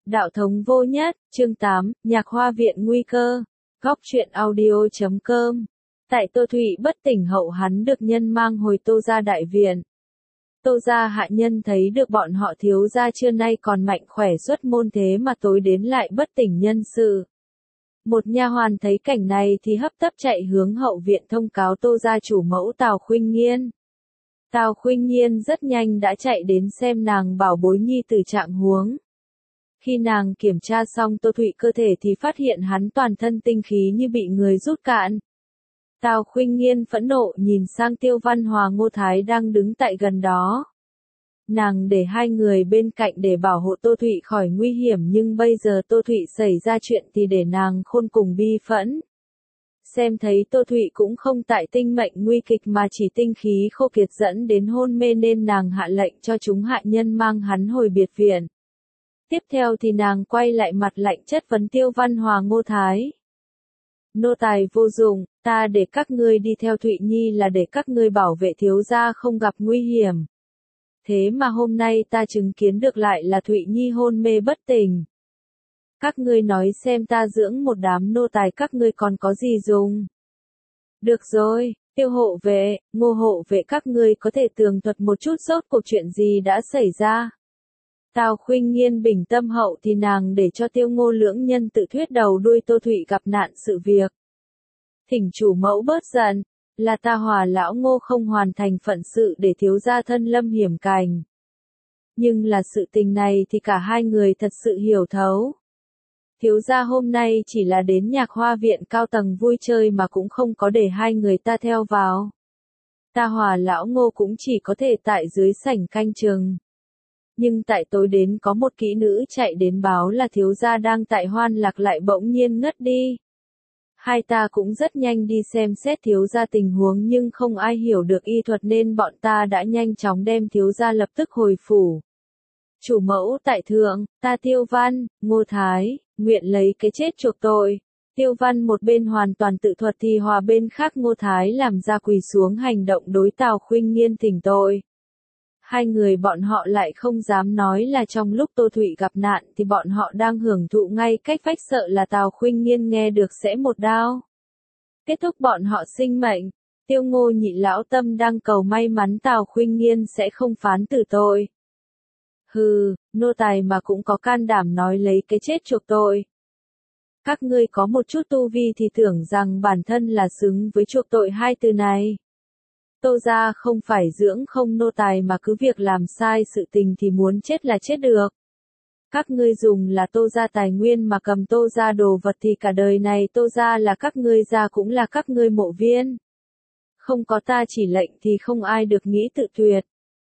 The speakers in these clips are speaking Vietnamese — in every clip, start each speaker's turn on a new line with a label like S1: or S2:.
S1: Đạo thống vô nhất, chương 8, Nhạc Hoa Viện Nguy Cơ, Góc truyện audio.com. Tại Tô Thụy bất tỉnh hậu hắn được nhân mang hồi Tô gia đại viện. Tô gia hạ nhân thấy được bọn họ thiếu gia trưa nay còn mạnh khỏe xuất môn thế mà tối đến lại bất tỉnh nhân sự. Một nha hoàn thấy cảnh này thì hấp tấp chạy hướng hậu viện thông cáo Tô gia chủ mẫu Tào Khuynh Nghiên. Tào Khuynh Nghiên rất nhanh đã chạy đến xem nàng bảo bối nhi tử trạng huống. Khi nàng kiểm tra xong Tô Thụy cơ thể thì phát hiện hắn toàn thân tinh khí như bị người rút cạn. Tào Khuynh Nghiên phẫn nộ nhìn sang Tiêu Văn Hòa Ngô Thái đang đứng tại gần đó. Nàng để hai người bên cạnh để bảo hộ Tô Thụy khỏi nguy hiểm nhưng bây giờ Tô Thụy xảy ra chuyện thì để nàng khôn cùng bi phẫn. Xem thấy Tô Thụy cũng không tại tinh mệnh nguy kịch mà chỉ tinh khí khô kiệt dẫn đến hôn mê nên nàng hạ lệnh cho chúng hạ nhân mang hắn hồi biệt viện. Tiếp theo thì nàng quay lại mặt lạnh chất vấn Tiêu Văn Hòa Ngô Thái. Nô tài vô dụng, ta để các ngươi đi theo Thụy Nhi là để các ngươi bảo vệ thiếu gia không gặp nguy hiểm. Thế mà hôm nay ta chứng kiến được lại là Thụy Nhi hôn mê bất tỉnh. Các ngươi nói xem ta dưỡng một đám nô tài các ngươi còn có gì dùng. Được rồi, Tiêu hộ vệ, Ngô hộ vệ các ngươi có thể tường thuật một chút rốt cuộc chuyện gì đã xảy ra. Tào Khuynh Nghiên bình tâm hậu thì nàng để cho Tiêu Ngô lưỡng nhân tự thuyết đầu đuôi Tô Thụy gặp nạn sự việc. Thỉnh chủ mẫu bớt giận, là ta Hòa lão Ngô không hoàn thành phận sự để thiếu gia thân lâm hiểm cảnh. Nhưng là sự tình này thì cả hai người thật sự hiểu thấu. Thiếu gia hôm nay chỉ là đến Nhạc Hoa Viện cao tầng vui chơi mà cũng không có để hai người ta theo vào. Ta Hòa lão Ngô cũng chỉ có thể tại dưới sảnh canh chừng. Nhưng tại tối đến có một kỹ nữ chạy đến báo là thiếu gia đang tại hoan lạc lại bỗng nhiên ngất đi. Hai ta cũng rất nhanh đi xem xét thiếu gia tình huống nhưng không ai hiểu được y thuật nên bọn ta đã nhanh chóng đem thiếu gia lập tức hồi phủ. Chủ mẫu tại thượng, ta Tiêu Văn, Ngô Thái, nguyện lấy cái chết chuộc tội. Tiêu Văn một bên hoàn toàn tự thuật thì Hòa bên khác Ngô Thái làm ra quỳ xuống hành động đối Tào Khuynh Nghiên thỉnh tội. Hai người bọn họ lại không dám nói là trong lúc Tô Thụy gặp nạn thì bọn họ đang hưởng thụ ngay cách vách sợ là Tào Khuynh Nghiên nghe được sẽ một đao. Kết thúc bọn họ sinh mệnh, Tiêu Ngô nhị lão tâm đang cầu may mắn Tào Khuynh Nghiên sẽ không phán tử tội. Hừ, nô tài mà cũng có can đảm nói lấy cái chết chuộc tội. Các ngươi có một chút tu vi thì tưởng rằng bản thân là xứng với chuộc tội hai từ này. Tô gia không phải dưỡng không nô tài mà cứ việc làm sai sự tình thì muốn chết là chết được. Các ngươi dùng là Tô gia tài nguyên mà cầm Tô gia đồ vật thì cả đời này Tô gia là các ngươi gia cũng là các ngươi mộ viên. Không có ta chỉ lệnh thì không ai được nghĩ tự tuyệt.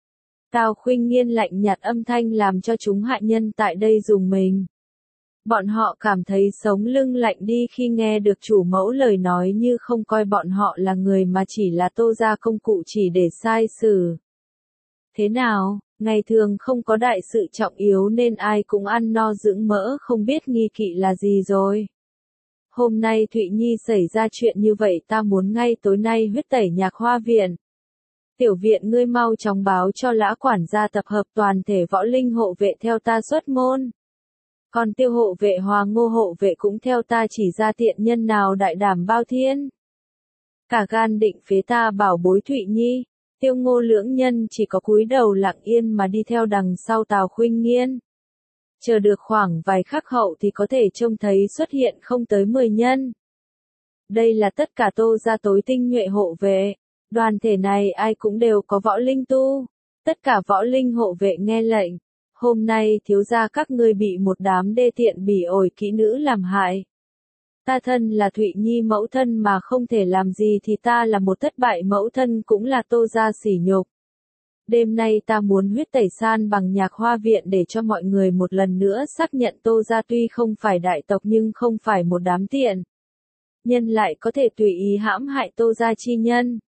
S1: Tào Khuynh Nghiên lạnh nhạt âm thanh làm cho chúng hạ nhân tại đây rùng mình. Bọn họ cảm thấy sống lưng lạnh đi khi nghe được chủ mẫu lời nói như không coi bọn họ là người mà chỉ là Tô gia công cụ chỉ để sai xử. Thế nào, ngày thường không có đại sự trọng yếu nên ai cũng ăn no dưỡng mỡ không biết nghi kỵ là gì rồi. Hôm nay Thụy Nhi xảy ra chuyện như vậy ta muốn ngay tối nay huyết tẩy Nhạc Hoa Viện. Tiểu viện ngươi mau chóng báo cho lã quản gia tập hợp toàn thể võ linh hộ vệ theo ta xuất môn. Còn Tiêu hộ vệ Hòa Ngô hộ vệ cũng theo ta chỉ ra tiện nhân nào đại đảm bao thiên. Cả gan định phế ta bảo bối Thụy Nhi, Tiêu Ngô lưỡng nhân chỉ có cúi đầu lặng yên mà đi theo đằng sau Tào Khuynh Nghiên. Chờ được khoảng vài khắc hậu thì có thể trông thấy xuất hiện không tới 10 nhân. Đây là tất cả Tô gia tối tinh nhuệ hộ vệ. Đoàn thể này ai cũng đều có võ linh tu. Tất cả võ linh hộ vệ nghe lệnh. Hôm nay thiếu gia các ngươi bị một đám đê tiện bỉ ổi kỹ nữ làm hại. Ta thân là Thụy Nhi mẫu thân mà không thể làm gì thì ta là một thất bại mẫu thân cũng là Tô gia sỉ nhục. Đêm nay ta muốn huyết tẩy san bằng Nhạc Hoa Viện để cho mọi người một lần nữa xác nhận Tô gia tuy không phải đại tộc nhưng không phải một đám tiện. Nhân lại có thể tùy ý hãm hại Tô gia chi nhân.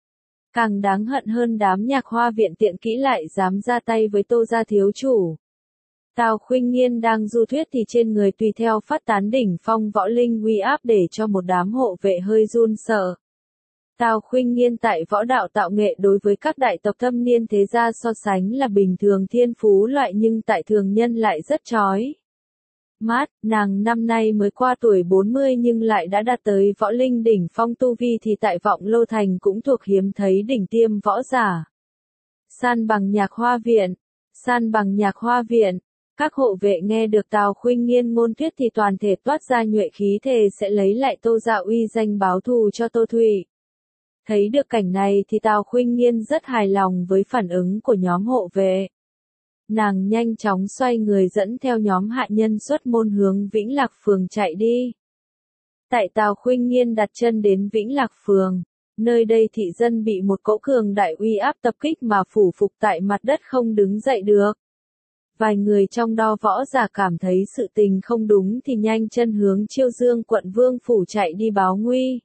S1: Càng đáng hận hơn đám Nhạc Hoa Viện tiện kỹ lại dám ra tay với Tô gia thiếu chủ. Tào Khuynh Nghiên đang du thuyết thì trên người tùy theo phát tán đỉnh phong võ linh uy áp để cho một đám hộ vệ hơi run sợ. Tào Khuynh Nghiên tại võ đạo tạo nghệ đối với các đại tộc thâm niên thế gia so sánh là bình thường thiên phú loại nhưng tại thường nhân lại rất chói. Mát, nàng năm nay mới qua tuổi 40 nhưng lại đã đạt tới võ linh đỉnh phong tu vi thì tại Vọng Lô Thành cũng thuộc hiếm thấy đỉnh tiêm võ giả. San Bằng Nhạc Hoa Viện. San Bằng Nhạc Hoa Viện. Các hộ vệ nghe được Tào Khuynh Nghiên ngôn thuyết thì toàn thể toát ra nhuệ khí thề sẽ lấy lại Tô gia uy danh báo thù cho Tô Thụy. Thấy được cảnh này thì Tào Khuynh Nghiên rất hài lòng với phản ứng của nhóm hộ vệ. Nàng nhanh chóng xoay người dẫn theo nhóm hạ nhân xuất môn hướng Vĩnh Lạc Phường chạy đi. Tại Tào Khuynh Nghiên đặt chân đến Vĩnh Lạc Phường, nơi đây thị dân bị một cỗ cường đại uy áp tập kích mà phủ phục tại mặt đất không đứng dậy được. Vài người trong đó võ giả cảm thấy sự tình không đúng thì nhanh chân hướng Chiêu Dương quận Vương phủ chạy đi báo nguy.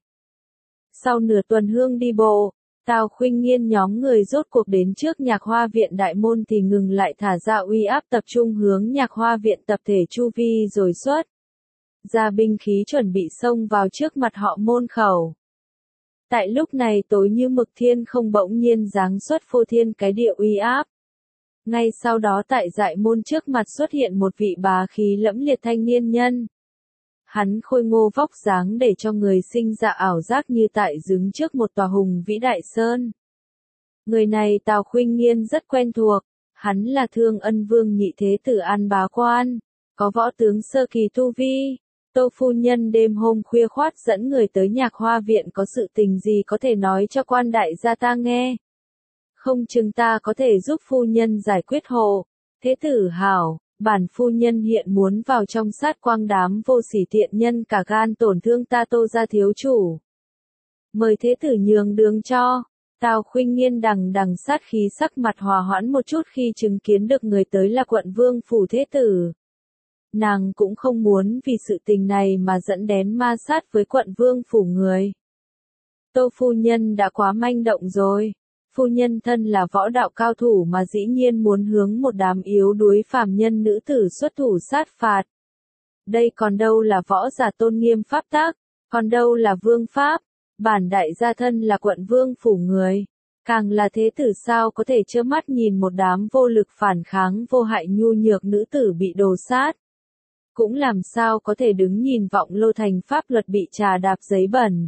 S1: Sau nửa tuần hương đi bộ, Tào Khuynh Nghiên nhóm người rốt cuộc đến trước Nhạc Hoa Viện đại môn thì ngừng lại thả ra uy áp tập trung hướng Nhạc Hoa Viện tập thể chu vi rồi xuất ra binh khí chuẩn bị xông vào trước mặt họ môn khẩu. Tại lúc này tối như mực thiên không bỗng nhiên giáng xuất phô thiên cái địa uy áp. Ngay sau đó tại dại môn trước mặt xuất hiện một vị bá khí lẫm liệt thanh niên nhân. Hắn khôi ngô vóc dáng để cho người sinh ra ảo giác như tại đứng trước một tòa hùng vĩ đại sơn. Người này Tào Khuynh Nghiên rất quen thuộc, hắn là Thương Ân Vương nhị thế tử An Bá Quan, có võ tướng sơ kỳ tu vi. Tô phu nhân đêm hôm khuya khoắt dẫn người tới Nhạc Hoa Viện có sự tình gì có thể nói cho quan đại gia ta nghe. Không chừng ta có thể giúp phu nhân giải quyết hộ. Thế tử hảo, bản phu nhân hiện muốn vào trong sát quang đám vô sỉ tiện nhân cả gan tổn thương ta Tô gia thiếu chủ. Mời thế tử nhường đường cho. Tào Khuynh Nghiên đằng đằng sát khí sắc mặt hòa hoãn một chút khi chứng kiến được người tới là quận vương phủ thế tử. Nàng cũng không muốn vì sự tình này mà dẫn đến ma sát với quận vương phủ người. Tô phu nhân đã quá manh động rồi. Phu nhân thân là võ đạo cao thủ mà dĩ nhiên muốn hướng một đám yếu đuối phàm nhân nữ tử xuất thủ sát phạt. Đây còn đâu là võ giả tôn nghiêm pháp tắc, còn đâu là vương pháp, bản đại gia thân là quận vương phủ người. Càng là thế tử sao có thể trơ mắt nhìn một đám vô lực phản kháng vô hại nhu nhược nữ tử bị đồ sát. Cũng làm sao có thể đứng nhìn Vọng Lô Thành pháp luật bị trà đạp giấy bẩn.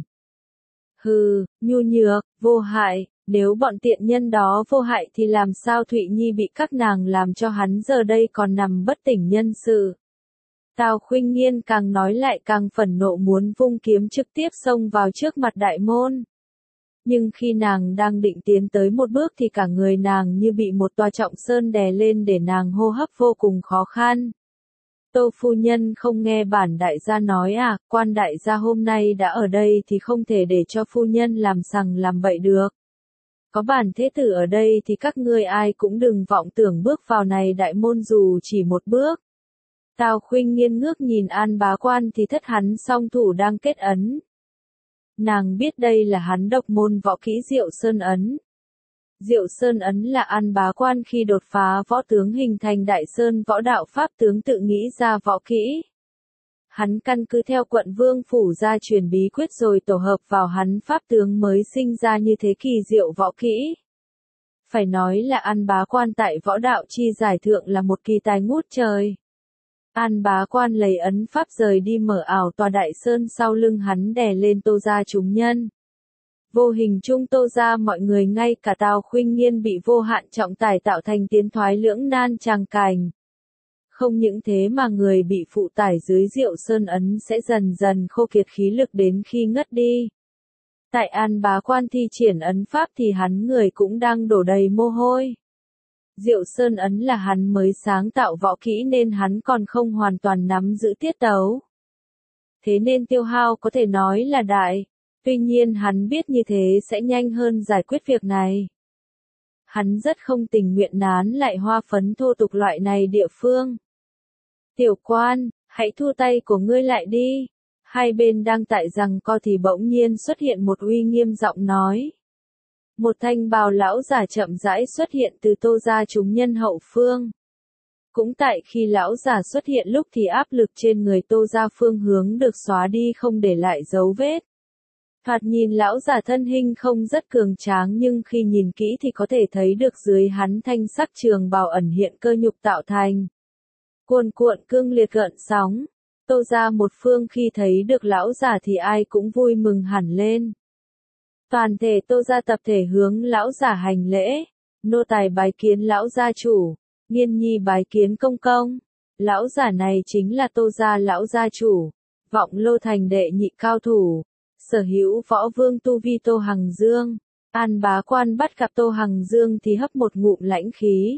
S1: Hừ, nhu nhược, vô hại. Nếu bọn tiện nhân đó vô hại thì làm sao Thụy Nhi bị các nàng làm cho hắn giờ đây còn nằm bất tỉnh nhân sự. Tào Khuynh Nghiên càng nói lại càng phẫn nộ muốn vung kiếm trực tiếp xông vào trước mặt đại môn. Nhưng khi nàng đang định tiến tới một bước thì cả người nàng như bị một tòa trọng sơn đè lên để nàng hô hấp vô cùng khó khăn. Tô phu nhân không nghe bản đại gia nói à, quan đại gia hôm nay đã ở đây thì không thể để cho phu nhân làm sằng làm bậy được. Có bản thế tử ở đây thì các ngươi ai cũng đừng vọng tưởng bước vào này đại môn dù chỉ một bước. Tào Khuynh Nghiên ngước nhìn An Bá Quan thì thất hắn song thủ đang kết ấn. Nàng biết đây là hắn độc môn võ kỹ Diệu Sơn Ấn. Diệu Sơn Ấn là An Bá Quan khi đột phá võ tướng hình thành Đại Sơn võ đạo pháp tướng tự nghĩ ra võ kỹ. Hắn căn cứ theo quận vương phủ gia truyền bí quyết rồi tổ hợp vào hắn pháp tướng mới sinh ra như thế kỳ diệu võ kỹ. Phải nói là An Bá Quan tại võ đạo chi giải thượng là một kỳ tài ngút trời. An Bá Quan lấy ấn pháp rời đi mở ảo tòa Đại Sơn sau lưng hắn đè lên Tô gia chúng nhân. Vô hình chung Tô gia mọi người ngay cả Tào Khuynh Nghiên bị vô hạn trọng tải tạo thành tiến thoái lưỡng nan tràng cảnh. Không những thế mà người bị phụ tải dưới Diệu Sơn Ấn sẽ dần dần khô kiệt khí lực đến khi ngất đi. Tại An Bá Quan thi triển ấn pháp thì hắn người cũng đang đổ đầy mồ hôi. Diệu Sơn Ấn là hắn mới sáng tạo võ kỹ nên hắn còn không hoàn toàn nắm giữ tiết tấu. Thế nên tiêu hao có thể nói là đại. Tuy nhiên hắn biết như thế sẽ nhanh hơn giải quyết việc này. Hắn rất không tình nguyện nán lại hoa phấn thô tục loại này địa phương. Tiểu quan, hãy thu tay của ngươi lại đi. Hai bên đang tại giằng co thì bỗng nhiên xuất hiện một uy nghiêm giọng nói. Một thanh bào lão giả chậm rãi xuất hiện từ Tô gia chúng nhân hậu phương. Cũng tại khi lão giả xuất hiện lúc thì áp lực trên người Tô gia phương hướng được xóa đi không để lại dấu vết. Thoạt nhìn lão giả thân hình không rất cường tráng nhưng khi nhìn kỹ thì có thể thấy được dưới hắn thanh sắc trường bào ẩn hiện cơ nhục tạo thành. Cuồn cuộn cương liệt gợn sóng. Tô gia một phương khi thấy được lão già thì ai cũng vui mừng hẳn lên. Toàn thể Tô gia tập thể hướng lão già hành lễ. Nô tài bái kiến lão gia chủ, Nghiên nhi bái kiến công công. Lão già này chính là Tô gia lão gia chủ, Vọng Lô thành đệ nhị cao thủ, sở hữu võ vương tu vi Tô Hằng Dương. An Bá Quan bắt gặp Tô Hằng Dương thì hấp một ngụm lãnh khí.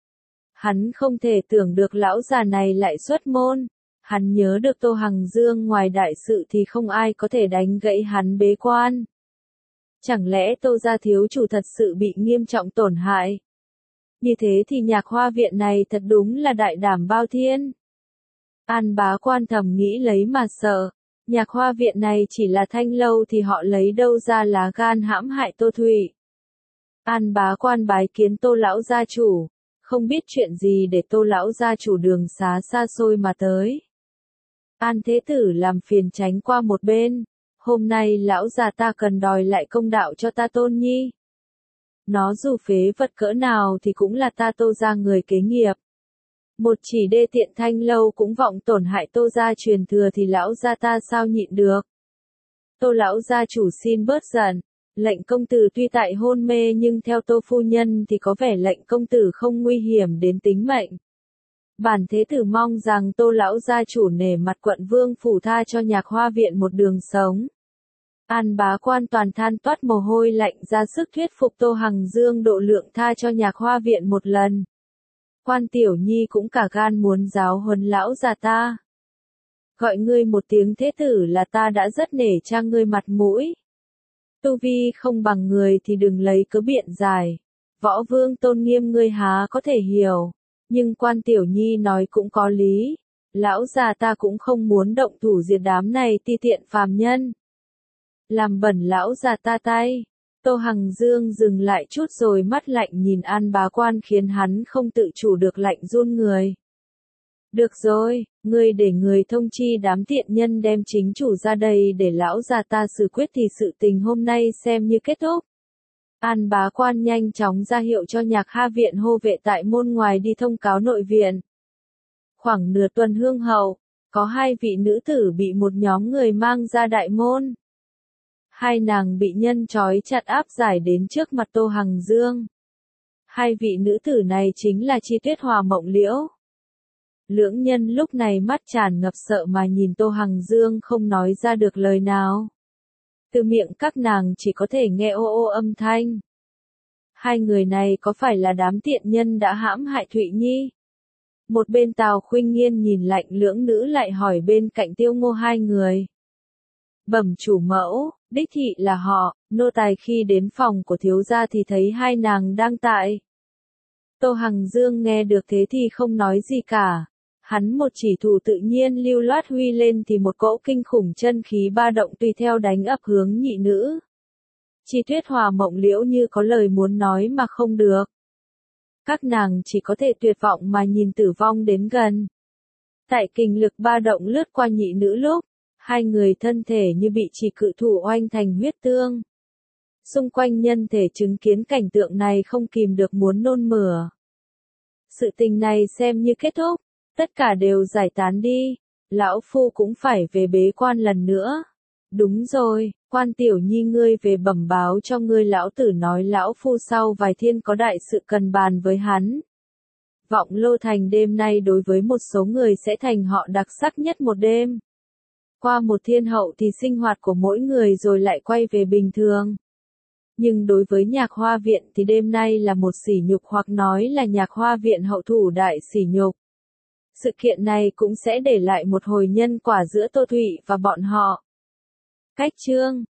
S1: Hắn không thể tưởng được lão già này lại xuất môn. Hắn nhớ được Tô Hằng Dương ngoài đại sự thì không ai có thể đánh gãy hắn bế quan. Chẳng lẽ Tô gia thiếu chủ thật sự bị nghiêm trọng tổn hại? Như thế thì Nhạc Hoa viện này thật đúng là đại đảm bao thiên. An Bá Quan thầm nghĩ lấy mà sợ. Nhạc Hoa viện này chỉ là thanh lâu thì họ lấy đâu ra lá gan hãm hại Tô Thụy. An Bá Quan bái kiến Tô lão gia chủ, không biết chuyện gì để Tô lão gia chủ đường xá xa xôi mà tới. An Thế Tử làm phiền tránh qua một bên, hôm nay lão già ta cần đòi lại công đạo cho ta Tôn Nhi. Nó dù phế vật cỡ nào thì cũng là ta Tô gia người kế nghiệp. Một chỉ đê tiện thanh lâu cũng vọng tổn hại Tô gia truyền thừa thì lão gia ta sao nhịn được. Tô lão gia chủ xin bớt giận, lệnh công tử tuy tại hôn mê nhưng theo Tô phu nhân thì có vẻ lệnh công tử không nguy hiểm đến tính mệnh. Bản Thế Tử mong rằng Tô lão gia chủ nể mặt quận vương phủ tha cho Nhạc Hoa viện một đường sống. An Bá Quan toàn than toát mồ hôi lạnh ra sức thuyết phục Tô Hằng Dương độ lượng tha cho Nhạc Hoa viện một lần. Quan Tiểu Nhi cũng cả gan muốn giáo huấn lão già ta. Gọi ngươi một tiếng Thế Tử là ta đã rất nể cha ngươi mặt mũi. Tu vi không bằng người thì đừng lấy cớ biện giải. Võ vương tôn nghiêm ngươi há có thể hiểu. Nhưng Quan Tiểu Nhi nói cũng có lý. Lão già ta cũng không muốn động thủ diệt đám này ti tiện phàm nhân. Làm bẩn lão già ta tay. Tô Hằng Dương dừng lại chút rồi mắt lạnh nhìn An Bá Quan khiến hắn không tự chủ được lạnh run người. Được rồi, ngươi để người thông chi đám tiện nhân đem chính chủ ra đây để lão già ta xử quyết thì sự tình hôm nay xem như kết thúc. An Bá Quan nhanh chóng ra hiệu cho Nhạc Ha viện hô vệ tại môn ngoài đi thông cáo nội viện. Khoảng nửa tuần hương hậu, có hai vị nữ tử bị một nhóm người mang ra đại môn. Hai nàng bị nhân trói chặt áp giải đến trước mặt Tô Hằng Dương. Hai vị nữ tử này chính là Chi Tuyết Hòa Mộng Liễu. Lưỡng nhân lúc này mắt tràn ngập sợ mà nhìn Tô Hằng Dương không nói ra được lời nào. Từ miệng các nàng chỉ có thể nghe ô ô âm thanh. Hai người này có phải là đám tiện nhân đã hãm hại Thụy Nhi? Một bên Tào Khuynh Nghiên nhìn lạnh lưỡng nữ lại hỏi bên cạnh Tiêu Ngô hai người. Bẩm chủ mẫu, đích thị là họ, nô tài khi đến phòng của thiếu gia thì thấy hai nàng đang tại. Tô Hằng Dương nghe được thế thì không nói gì cả. Hắn một chỉ thủ tự nhiên lưu loát huy lên thì một cỗ kinh khủng chân khí ba động tùy theo đánh ập hướng nhị nữ. Chi Tuyết Hòa Mộng Liễu như có lời muốn nói mà không được. Các nàng chỉ có thể tuyệt vọng mà nhìn tử vong đến gần. Tại kình lực ba động lướt qua nhị nữ lúc, hai người thân thể như bị chỉ cự thủ oanh thành huyết tương. Xung quanh nhân thể chứng kiến cảnh tượng này không kìm được muốn nôn mửa. Sự tình này xem như kết thúc, tất cả đều giải tán đi, lão phu cũng phải về bế quan lần nữa. Đúng rồi, Quan Tiểu Nhi ngươi về bẩm báo cho ngươi lão tử nói lão phu sau vài thiên có đại sự cần bàn với hắn. Vọng Lô thành đêm nay đối với một số người sẽ thành họ đặc sắc nhất một đêm. Qua một thiên hậu thì sinh hoạt của mỗi người rồi lại quay về bình thường. Nhưng đối với Nhạc Hoa viện thì đêm nay là một sỉ nhục hoặc nói là Nhạc Hoa viện hậu thủ đại sỉ nhục. Sự kiện này cũng sẽ để lại một hồi nhân quả giữa Tô Thụy và bọn họ. Cách chương